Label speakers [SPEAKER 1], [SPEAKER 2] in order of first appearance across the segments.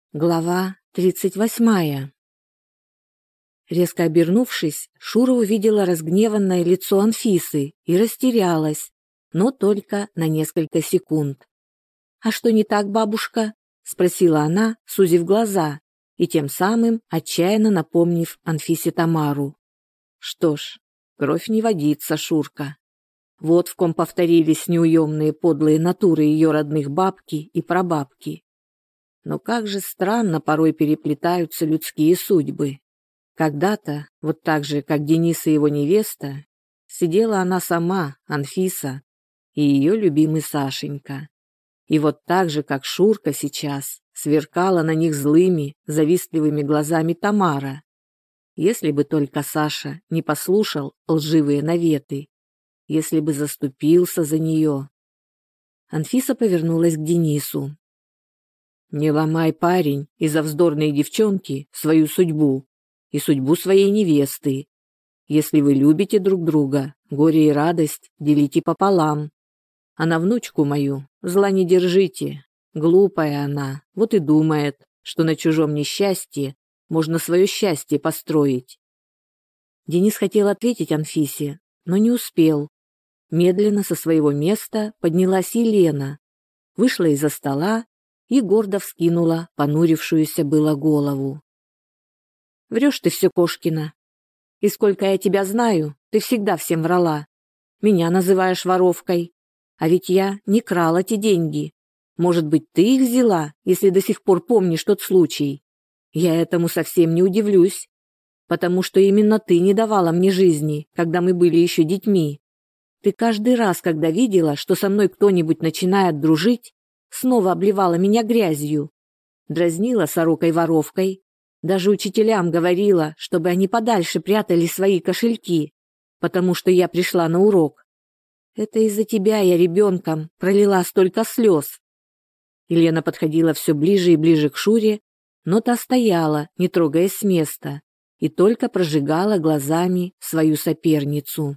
[SPEAKER 1] Глава 38. Резко обернувшись, Шура увидела разгневанное лицо Анфисы и растерялась, но только на несколько секунд. «А что не так, бабушка?» – спросила она, сузив глаза, и тем самым отчаянно напомнив Анфисе Тамару. Что ж, кровь не водится, Шурка. Вот в ком повторились неуемные подлые натуры ее родных бабки и прабабки. Но как же странно порой переплетаются людские судьбы. Когда-то, вот так же, как Денис и его невеста, сидела она сама, Анфиса, и ее любимый Сашенька. И вот так же, как Шурка сейчас, сверкала на них злыми, завистливыми глазами Тамара. Если бы только Саша не послушал лживые наветы, если бы заступился за нее. Анфиса повернулась к Денису. «Не ломай, парень, из-за вздорной девчонки свою судьбу и судьбу своей невесты. Если вы любите друг друга, горе и радость делите пополам. А на внучку мою зла не держите. Глупая она, вот и думает, что на чужом несчастье можно свое счастье построить». Денис хотел ответить Анфисе, но не успел. Медленно со своего места поднялась Елена, вышла из-за стола и гордо вскинула понурившуюся было голову. «Врешь ты все, Кошкина. И сколько я тебя знаю, ты всегда всем врала. Меня называешь воровкой. А ведь я не крала те деньги. Может быть, ты их взяла, если до сих пор помнишь тот случай? Я этому совсем не удивлюсь, потому что именно ты не давала мне жизни, когда мы были еще детьми. Ты каждый раз, когда видела, что со мной кто-нибудь начинает дружить, снова обливала меня грязью, дразнила сорокой-воровкой, даже учителям говорила, чтобы они подальше прятали свои кошельки, потому что я пришла на урок. Это из-за тебя я ребенком пролила столько слез». Елена подходила все ближе и ближе к Шуре, но та стояла, не трогаясь с места, и только прожигала глазами свою соперницу.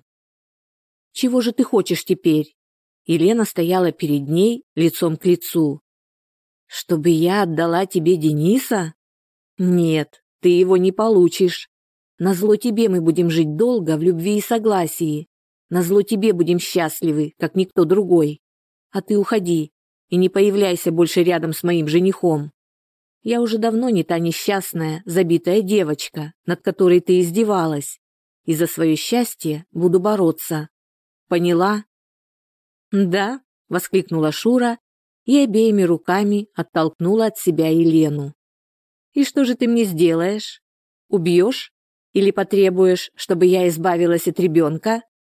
[SPEAKER 1] «Чего же ты хочешь теперь?» Елена стояла перед ней лицом к лицу. «Чтобы я отдала тебе Дениса? Нет, ты его не получишь. Назло тебе мы будем жить долго в любви и согласии. Назло тебе будем счастливы, как никто другой. А ты уходи и не появляйся больше рядом с моим женихом. Я уже давно не та несчастная, забитая девочка, над которой ты издевалась, и за свое счастье буду бороться. Поняла?» «Да», — воскликнула Шура и обеими руками оттолкнула от себя Елену. «И что же ты мне сделаешь? Убьешь? Или потребуешь, чтобы я избавилась от ребенка?»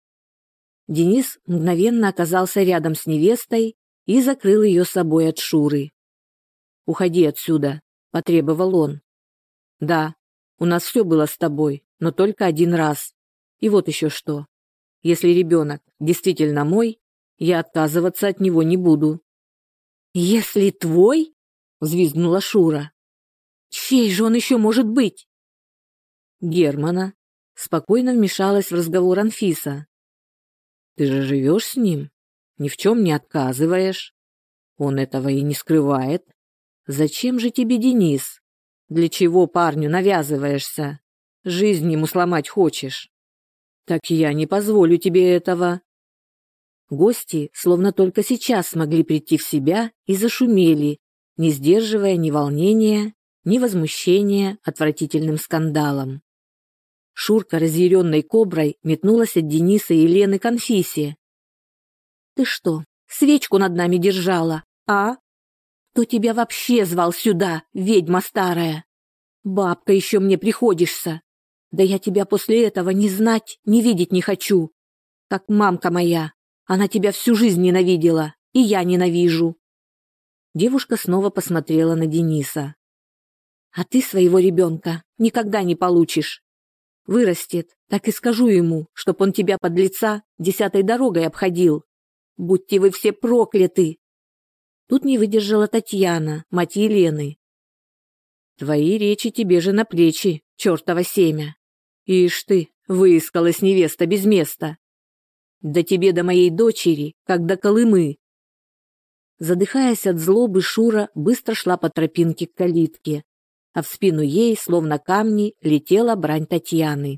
[SPEAKER 1] Денис мгновенно оказался рядом с невестой и закрыл ее собой от Шуры. «Уходи отсюда», — потребовал он. «Да, у нас все было с тобой, но только один раз. И вот еще что. Если ребенок действительно мой, я отказываться от него не буду». «Если твой?» — взвизгнула Шура. «Чей же он еще может быть?» «Германа», — спокойно вмешалась в разговор Анфиса. «Ты же живешь с ним, ни в чем не отказываешь. Он этого и не скрывает. Зачем же тебе Денис? Для чего парню навязываешься? Жизнь ему сломать хочешь? Так я не позволю тебе этого». Гости словно только сейчас смогли прийти в себя и зашумели, не сдерживая ни волнения, ни возмущения отвратительным скандалом. Шурка, разъяренной коброй, метнулась от Дениса и Елены к Анфисе. «Ты что, свечку над нами держала, а? Кто тебя вообще звал сюда, ведьма старая? Бабка еще мне приходишься. Да я тебя после этого ни знать, ни видеть не хочу. Как мамка моя. Она тебя всю жизнь ненавидела, и я ненавижу». Девушка снова посмотрела на Дениса. «А ты своего ребенка никогда не получишь. Вырастет, так и скажу ему, чтоб он тебя, подлеца, 10-й дорогой обходил. Будьте вы все прокляты!» Тут не выдержала Татьяна, мать Елены. «Твои речи тебе же на плечи, чертово семя. Ишь ты, выискалась невеста без места. Да тебе до моей дочери, как до Колымы». Задыхаясь от злобы, Шура быстро шла по тропинке к калитке, а в спину ей, словно камни, летела брань Татьяны.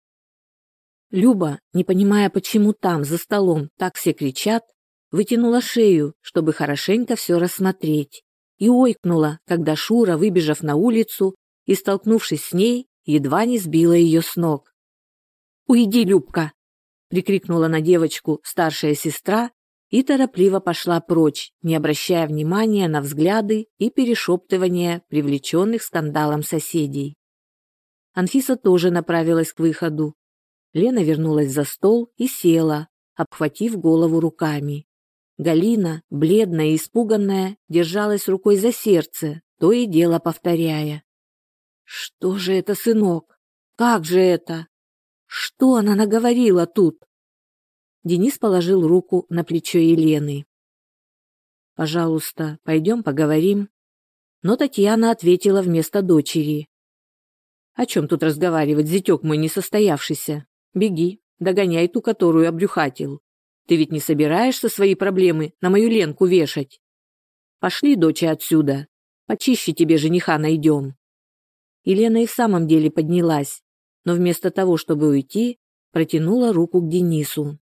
[SPEAKER 1] Люба, не понимая, почему там, за столом, так все кричат, вытянула шею, чтобы хорошенько все рассмотреть, и ойкнула, когда Шура, выбежав на улицу и столкнувшись с ней, едва не сбила ее с ног. «Уйди, Любка!» — прикрикнула на девочку старшая сестра и торопливо пошла прочь, не обращая внимания на взгляды и перешептывания привлеченных скандалом соседей. Анфиса тоже направилась к выходу. Лена вернулась за стол и села, обхватив голову руками. Галина, бледная и испуганная, держалась рукой за сердце, то и дело повторяя: «Что же это, сынок? Как же это? Что она наговорила тут?» Денис положил руку на плечо Елены. «Пожалуйста, пойдем поговорим». Но Татьяна ответила вместо дочери: «О чем тут разговаривать, зятек мой несостоявшийся? Беги, догоняй ту, которую обрюхатил. Ты ведь не собираешься свои проблемы на мою Ленку вешать? Пошли, доча, отсюда. Почище тебе жениха найдем». Елена и в самом деле поднялась, но вместо того, чтобы уйти, протянула руку к Денису.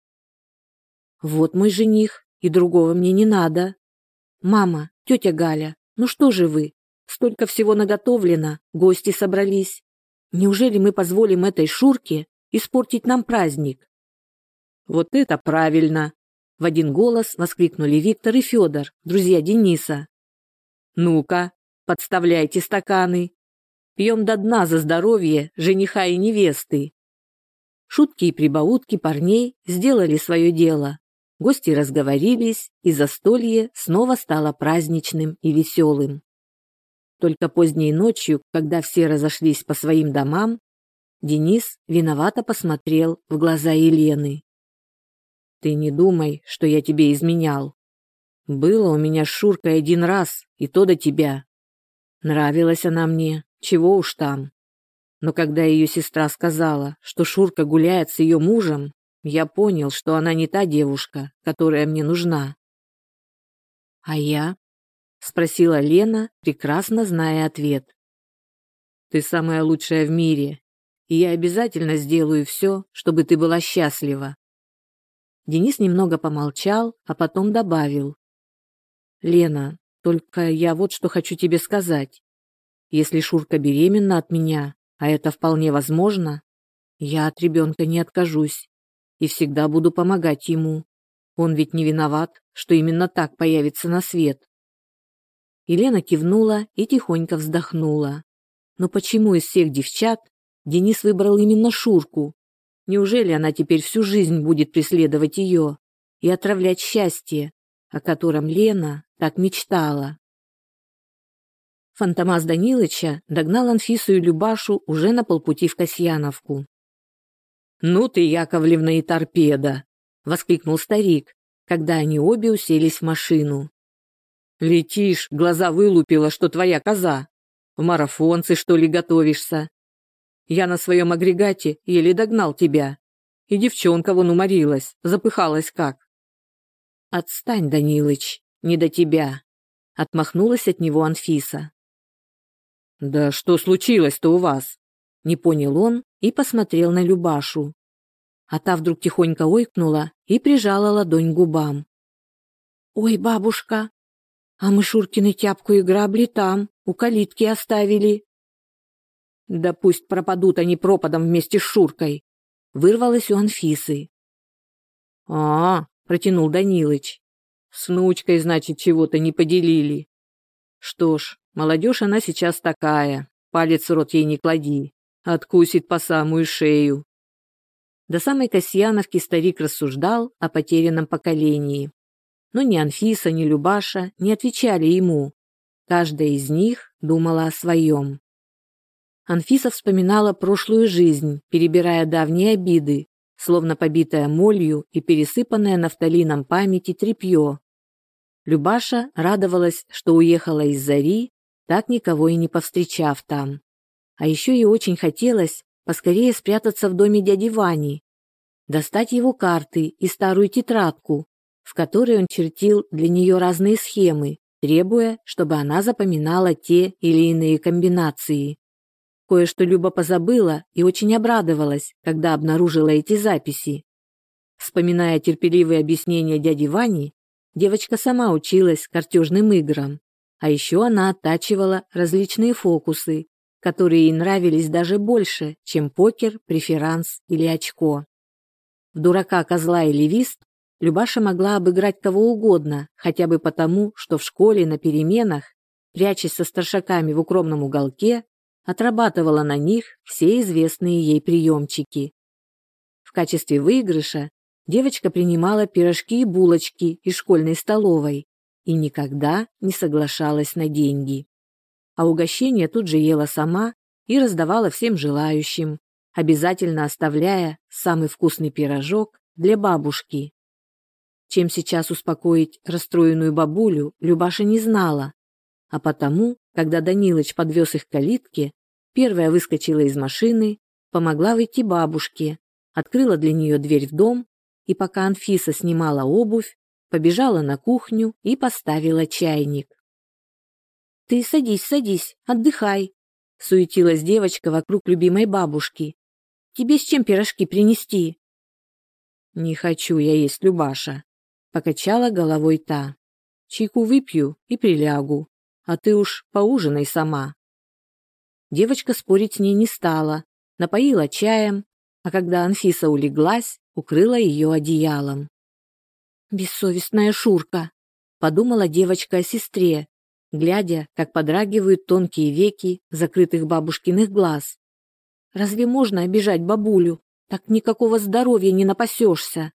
[SPEAKER 1] «Вот мой жених, и другого мне не надо. Мама, тетя Галя, ну что же вы? Столько всего наготовлено, гости собрались. Неужели мы позволим этой Шурке испортить нам праздник?» «Вот это правильно!» — в один голос воскликнули Виктор и Федор, друзья Дениса. «Ну-ка, подставляйте стаканы. Пьем до дна за здоровье жениха и невесты». Шутки и прибаутки парней сделали свое дело. Гости разговорились, и застолье снова стало праздничным и веселым. Только поздней ночью, когда все разошлись по своим домам, Денис виновато посмотрел в глаза Елены. «Ты не думай, что я тебе изменял. Было у меня с Шуркой один раз, и то до тебя. Нравилась она мне, чего уж там. Но когда ее сестра сказала, что Шурка гуляет с ее мужем, я понял, что она не та девушка, которая мне нужна». «А я?» — спросила Лена, прекрасно зная ответ. «Ты самая лучшая в мире, и я обязательно сделаю все, чтобы ты была счастлива». Денис немного помолчал, а потом добавил: «Лена, только я вот что хочу тебе сказать. Если Шурка беременна от меня, а это вполне возможно, я от ребенка не откажусь и всегда буду помогать ему. Он ведь не виноват, что именно так появится на свет». Елена кивнула и тихонько вздохнула. Но почему из всех девчат Денис выбрал именно Шурку? Неужели она теперь всю жизнь будет преследовать ее и отравлять счастье, о котором Лена так мечтала? Фантомас Данилыча догнал Анфису и Любашу уже на полпути в Касьяновку. «Ну ты, Яковлевна, и торпеда!» — воскликнул старик, когда они обе уселись в машину. «Летишь, глаза вылупила, что твоя коза. В марафонцы, что ли, готовишься? Я на своем агрегате еле догнал тебя. И девчонка вон уморилась, запыхалась как». «Отстань, Данилыч, не до тебя», — отмахнулась от него Анфиса. «Да что случилось-то у вас?» — не понял он и посмотрел на Любашу. А та вдруг тихонько ойкнула и прижала ладонь к губам. «Ой, бабушка, а мы Шуркины тяпку и грабли там, у калитки оставили». «Да пусть пропадут они пропадом вместе с Шуркой», — вырвалось у Анфисы. Протянул Данилыч. «С внучкой, значит, чего-то не поделили. Что ж, молодежь она сейчас такая, палец в рот ей не клади, откусит по самую шею». До самой Касьяновки старик рассуждал о потерянном поколении. Но ни Анфиса, ни Любаша не отвечали ему. Каждая из них думала о своем. Анфиса вспоминала прошлую жизнь, перебирая давние обиды, словно побитая молью и пересыпанная нафталином памяти тряпье. Любаша радовалась, что уехала из Зари, так никого и не повстречав там. А еще ей очень хотелось поскорее спрятаться в доме дяди Вани, достать его карты и старую тетрадку в которой он чертил для нее разные схемы, требуя, чтобы она запоминала те или иные комбинации. Кое-что Люба позабыла и очень обрадовалась, когда обнаружила эти записи. Вспоминая терпеливые объяснения дяди Вани, девочка сама училась картежным играм, а еще она оттачивала различные фокусы, которые ей нравились даже больше, чем покер, преферанс или очко. В дурака, козла или вист Любаша могла обыграть кого угодно, хотя бы потому, что в школе на переменах, прячась со старшаками в укромном уголке, отрабатывала на них все известные ей приемчики. В качестве выигрыша девочка принимала пирожки и булочки из школьной столовой и никогда не соглашалась на деньги. А угощение тут же ела сама и раздавала всем желающим, обязательно оставляя самый вкусный пирожок для бабушки. Чем сейчас успокоить расстроенную бабулю, Любаша не знала, а потому, когда Данилыч подвез их к калитке, первая выскочила из машины, помогла выйти бабушке, открыла для нее дверь в дом и, пока Анфиса снимала обувь, побежала на кухню и поставила чайник. «Ты садись, отдыхай», — суетилась девочка вокруг любимой бабушки. «Тебе с чем пирожки принести?» «Не хочу я есть, Любаша», — покачала головой та. «Чайку выпью и прилягу, а ты уж поужинай сама». Девочка спорить с ней не стала, напоила чаем, а когда Анфиса улеглась, укрыла ее одеялом. «Бессовестная Шурка», — подумала девочка о сестре, глядя, как подрагивают тонкие веки закрытых бабушкиных глаз. «Разве можно обижать бабулю? Так никакого здоровья не напасешься».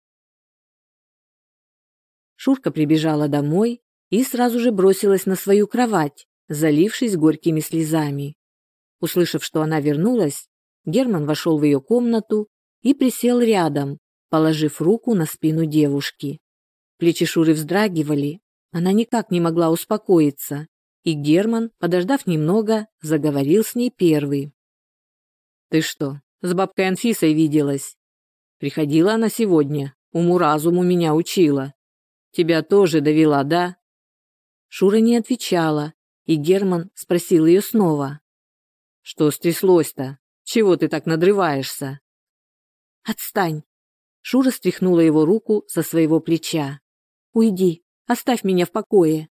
[SPEAKER 1] Шурка прибежала домой и сразу же бросилась на свою кровать, залившись горькими слезами. Услышав, что она вернулась, Герман вошел в ее комнату и присел рядом, положив руку на спину девушки. Плечи Шуры вздрагивали, она никак не могла успокоиться, и Герман, подождав немного, заговорил с ней первый. «Ты что, с бабкой Анфисой виделась? Приходила она сегодня, уму-разуму меня учила. Тебя тоже довела, да?» Шура не отвечала, и Герман спросил ее снова. «Что стряслось-то? Чего ты так надрываешься?» «Отстань!» Шура стряхнула его руку со своего плеча. «Уйди, оставь меня в покое».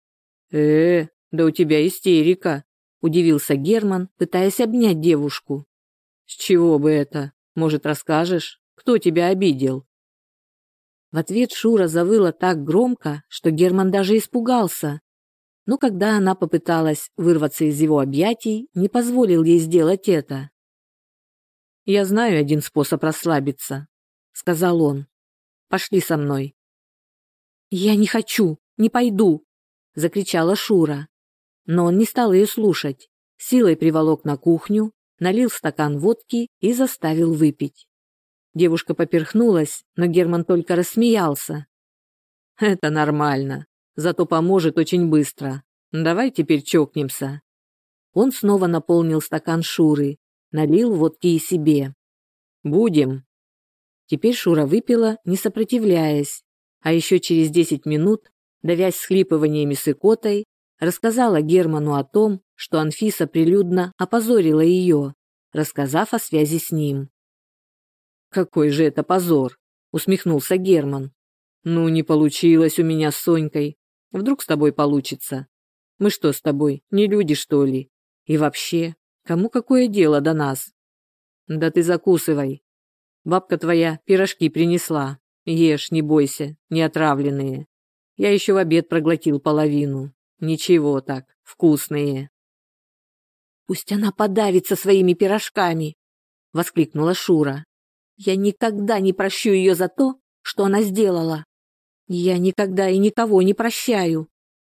[SPEAKER 1] Да у тебя истерика», – удивился Герман, пытаясь обнять девушку. «С чего бы это? Может, расскажешь, кто тебя обидел?» В ответ Шура завыла так громко, что Герман даже испугался. Но когда она попыталась вырваться из его объятий, не позволил ей сделать это. «Я знаю один способ расслабиться», — сказал он. «Пошли со мной». «Я не хочу, не пойду», — закричала Шура. Но он не стал ее слушать, силой приволок на кухню, налил стакан водки и заставил выпить. Девушка поперхнулась, но Герман только рассмеялся. «Это нормально, зато поможет очень быстро. Давай теперь чокнемся». Он снова наполнил стакан Шуры, налил водки и себе. «Будем». Теперь Шура выпила, не сопротивляясь, а еще через 10 минут, давясь схлипываниями с икотой, рассказала Герману о том, что Анфиса прилюдно опозорила ее, рассказав о связи с ним. «Какой же это позор!» — усмехнулся Герман. «Ну, не получилось у меня с Сонькой. Вдруг с тобой получится? Мы что с тобой, не люди, что ли? И вообще, кому какое дело до нас?» «Да ты закусывай. Бабка твоя пирожки принесла. Ешь, не бойся, не отравленные. Я еще в обед проглотил половину. Ничего так, вкусные». «Пусть она подавится своими пирожками!» — воскликнула Шура. «Я никогда не прощу ее за то, что она сделала. Я никогда и никого не прощаю».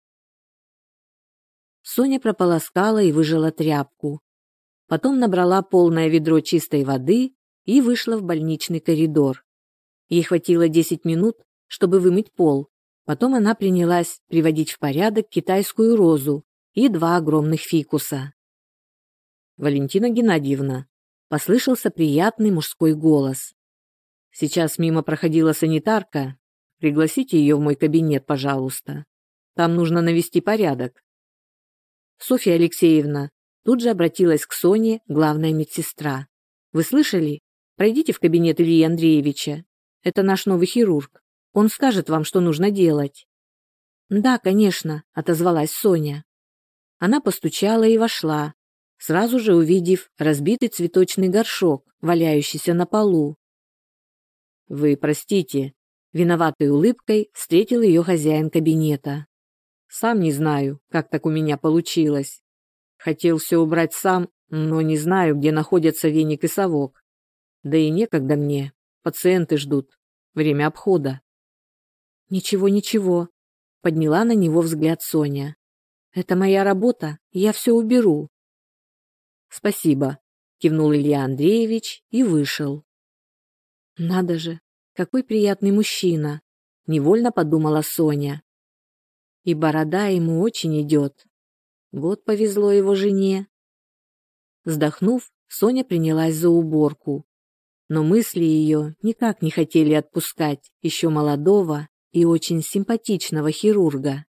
[SPEAKER 1] Соня прополоскала и выжала тряпку. Потом набрала полное ведро чистой воды и вышла в больничный коридор. Ей хватило 10 минут, чтобы вымыть пол. Потом она принялась приводить в порядок китайскую розу и 2 огромных фикуса. «Валентина Геннадьевна», — послышался приятный мужской голос. «Сейчас мимо проходила санитарка. Пригласите ее в мой кабинет, пожалуйста. Там нужно навести порядок. Софья Алексеевна тут же обратилась к Соне, главная медсестра. Вы слышали? Пройдите в кабинет Ильи Андреевича. Это наш новый хирург. Он скажет вам, что нужно делать. Да, конечно, отозвалась Соня. Она постучала и вошла, сразу же увидев разбитый цветочный горшок, валяющийся на полу. Вы простите, виноватой улыбкой встретил ее хозяин кабинета. Сам не знаю, как так у меня получилось. Хотел все убрать сам, но не знаю, где находятся веник и совок. Да и некогда мне. Пациенты ждут. Время обхода. Ничего, ничего. Подняла на него взгляд Соня. Это моя работа, я все уберу. Спасибо. Кивнул Илья Андреевич и вышел. Надо же, какой приятный мужчина. Невольно подумала Соня. И борода ему очень идет. Вот повезло его жене. Вздохнув, Соня принялась за уборку. Но мысли ее никак не хотели отпускать еще молодого и очень симпатичного хирурга.